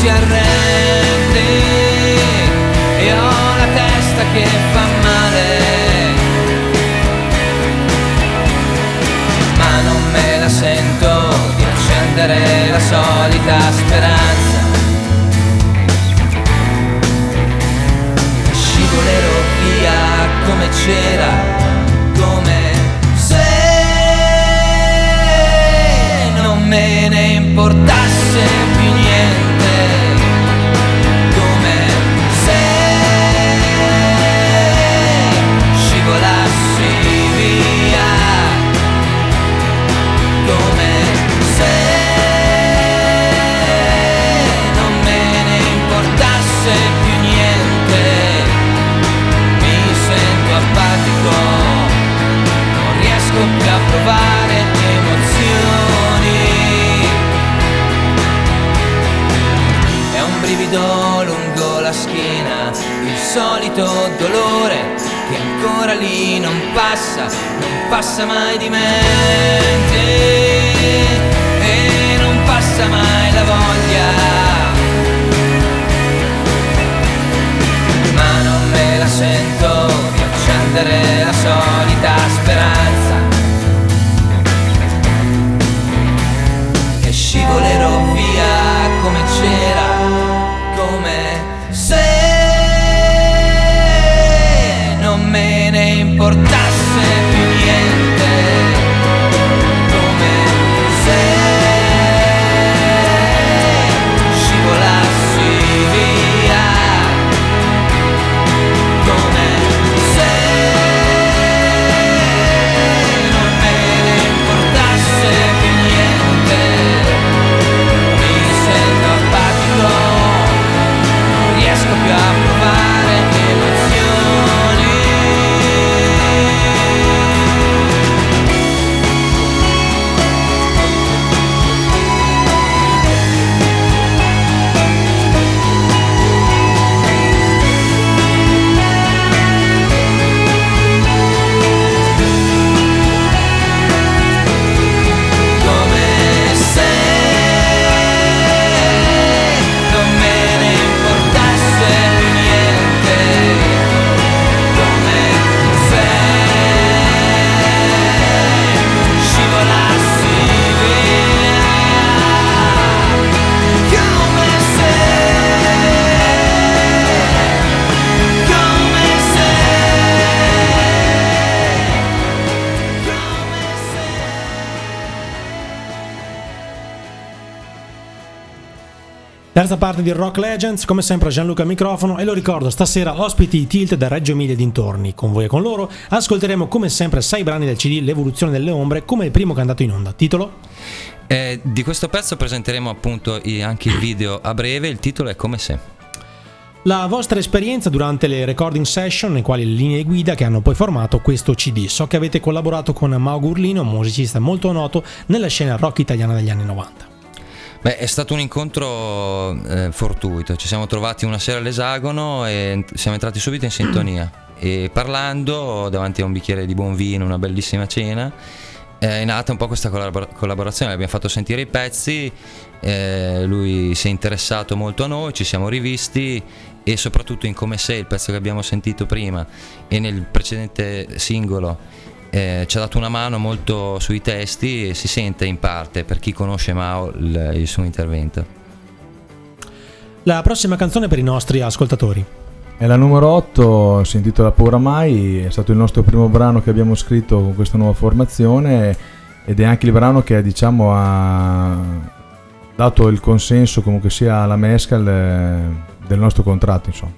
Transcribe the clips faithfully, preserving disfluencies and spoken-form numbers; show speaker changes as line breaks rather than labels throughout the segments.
si arrende e ho la testa che fa male, ma non me la sento di accendere la solita speranza. Scivolerò via come c'era, come se non me ne importasse più niente, come se scivolassi via, come se non me ne importasse più niente. Mi sento apatico, non riesco più a provare emozioni. È un brivido lungo la schiena, il solito dolore che ancora lì non passa, non passa mai di mente e non passa mai la voglia, ma non me la sento di accendere la solita speranza, e scivolerò via come c'era, come se non me ne importasse più niente, come se scivolassi via, come se non me ne importasse più niente. Mi sento apatico, non riesco più a provare emozioni. Come se non me ne importasse più niente, come se scivolassi via, come se, come se, come se.
Terza parte di Rock Legends, come sempre Gianluca al microfono, e lo ricordo, stasera ospiti i Tilt da Reggio Emilia e dintorni. Con voi e con loro ascolteremo come sempre sei brani del C D L'evoluzione delle ombre, come il primo che è andato in onda. Titolo?
Eh, di questo pezzo presenteremo appunto i- anche il video a breve, il titolo è Come se.
La vostra esperienza durante le recording session, nei quali le linee guida che hanno poi formato questo C D. So che avete collaborato con Mao Gurlino, musicista molto noto nella scena rock italiana degli anni novanta.
Beh, è stato un incontro eh, fortuito, ci siamo trovati una sera all'Esagono e siamo entrati subito in sintonia, e parlando davanti a un bicchiere di buon vino, una bellissima cena, eh, è nata un po' questa collabor- collaborazione. Abbiamo fatto sentire i pezzi, eh, lui si è interessato molto a noi, ci siamo rivisti, e soprattutto in Come se, il pezzo che abbiamo sentito prima, e nel precedente singolo Eh, ci ha dato una mano molto sui testi, e si sente in parte, per chi conosce Mao, il, il suo intervento.
La prossima canzone per i nostri ascoltatori.
È la numero otto, si intitola Paura Mai, è stato il nostro primo brano che abbiamo scritto con questa nuova formazione, ed è anche il brano che, diciamo, ha dato il consenso comunque sia alla mescal del nostro contratto, insomma.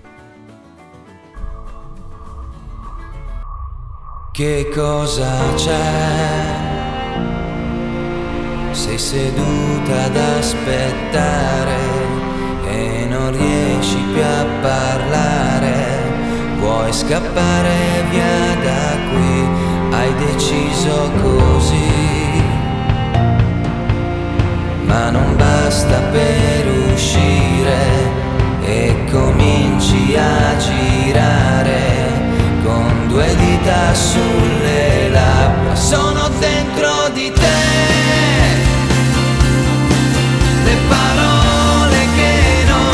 Che cosa c'è? Sei seduta ad aspettare e non riesci più a parlare. Vuoi scappare via da qui? Hai deciso così, ma non basta per uscire e cominci a girare con due dita sulle labbra. Sono dentro di te le parole che non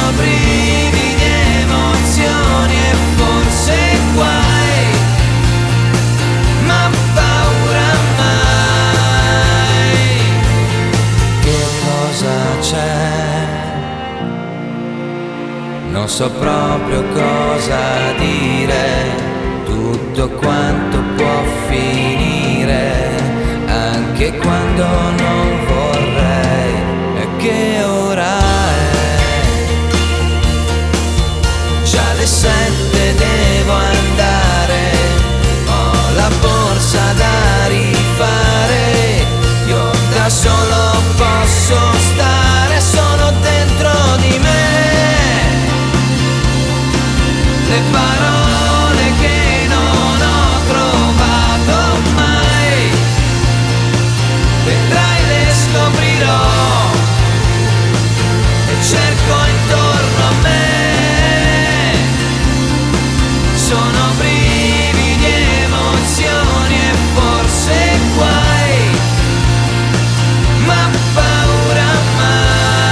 brividi, emozioni e forse guai, ma paura mai. Che cosa c'è? Non so proprio cosa dire, tutto quanto può finire, anche quando non vorrei. E che ora è? Già le sette, devo andare, ho la borsa da rifare, io da solo posso stare, sono dentro di me. Le parole che non ho trovato mai, vedrai le scoprirò, e cerco intorno a me. Sono brividi, emozioni e forse guai, ma paura mai.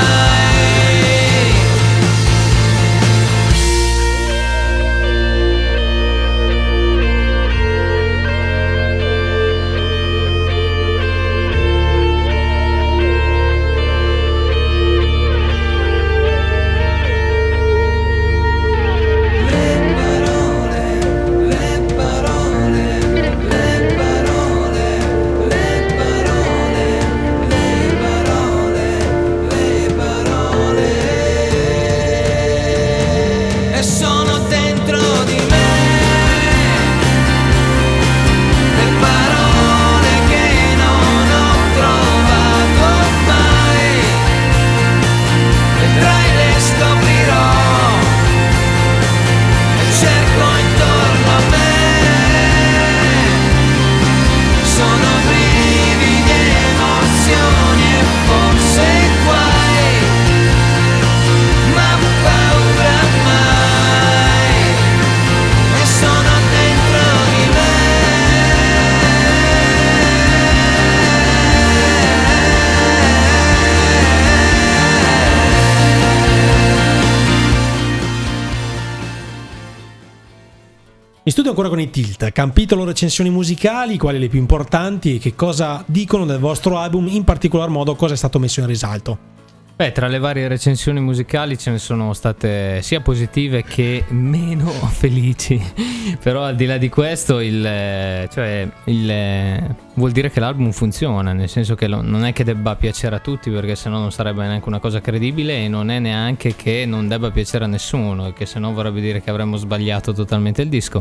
In studio ancora con i Tilt, capitolo recensioni musicali, quali le più importanti e che cosa dicono del vostro album, in particolar modo cosa è stato messo in risalto.
Beh, tra le varie recensioni musicali ce ne sono state sia positive che meno felici, però al di là di questo il, cioè, il, vuol dire che l'album funziona, nel senso che lo, non è che debba piacere a tutti, perché sennò non sarebbe neanche una cosa credibile, e non è neanche che non debba piacere a nessuno, che sennò vorrebbe dire che avremmo sbagliato totalmente il disco.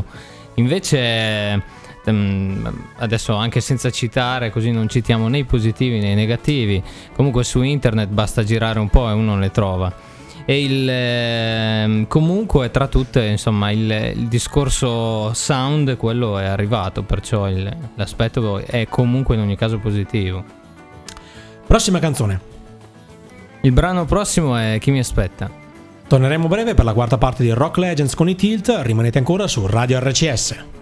Invece adesso, anche senza citare, così non citiamo né i positivi né i negativi, comunque su internet basta girare un po' e uno le trova. E il eh, comunque tra tutte, insomma, il, il discorso sound, quello è arrivato, perciò il, l'aspetto è comunque in ogni caso positivo.
Prossima canzone.
Il brano prossimo è Chi mi aspetta.
Torneremo breve per la quarta parte di Rock Legends con i Tilt, rimanete ancora su Radio R C S.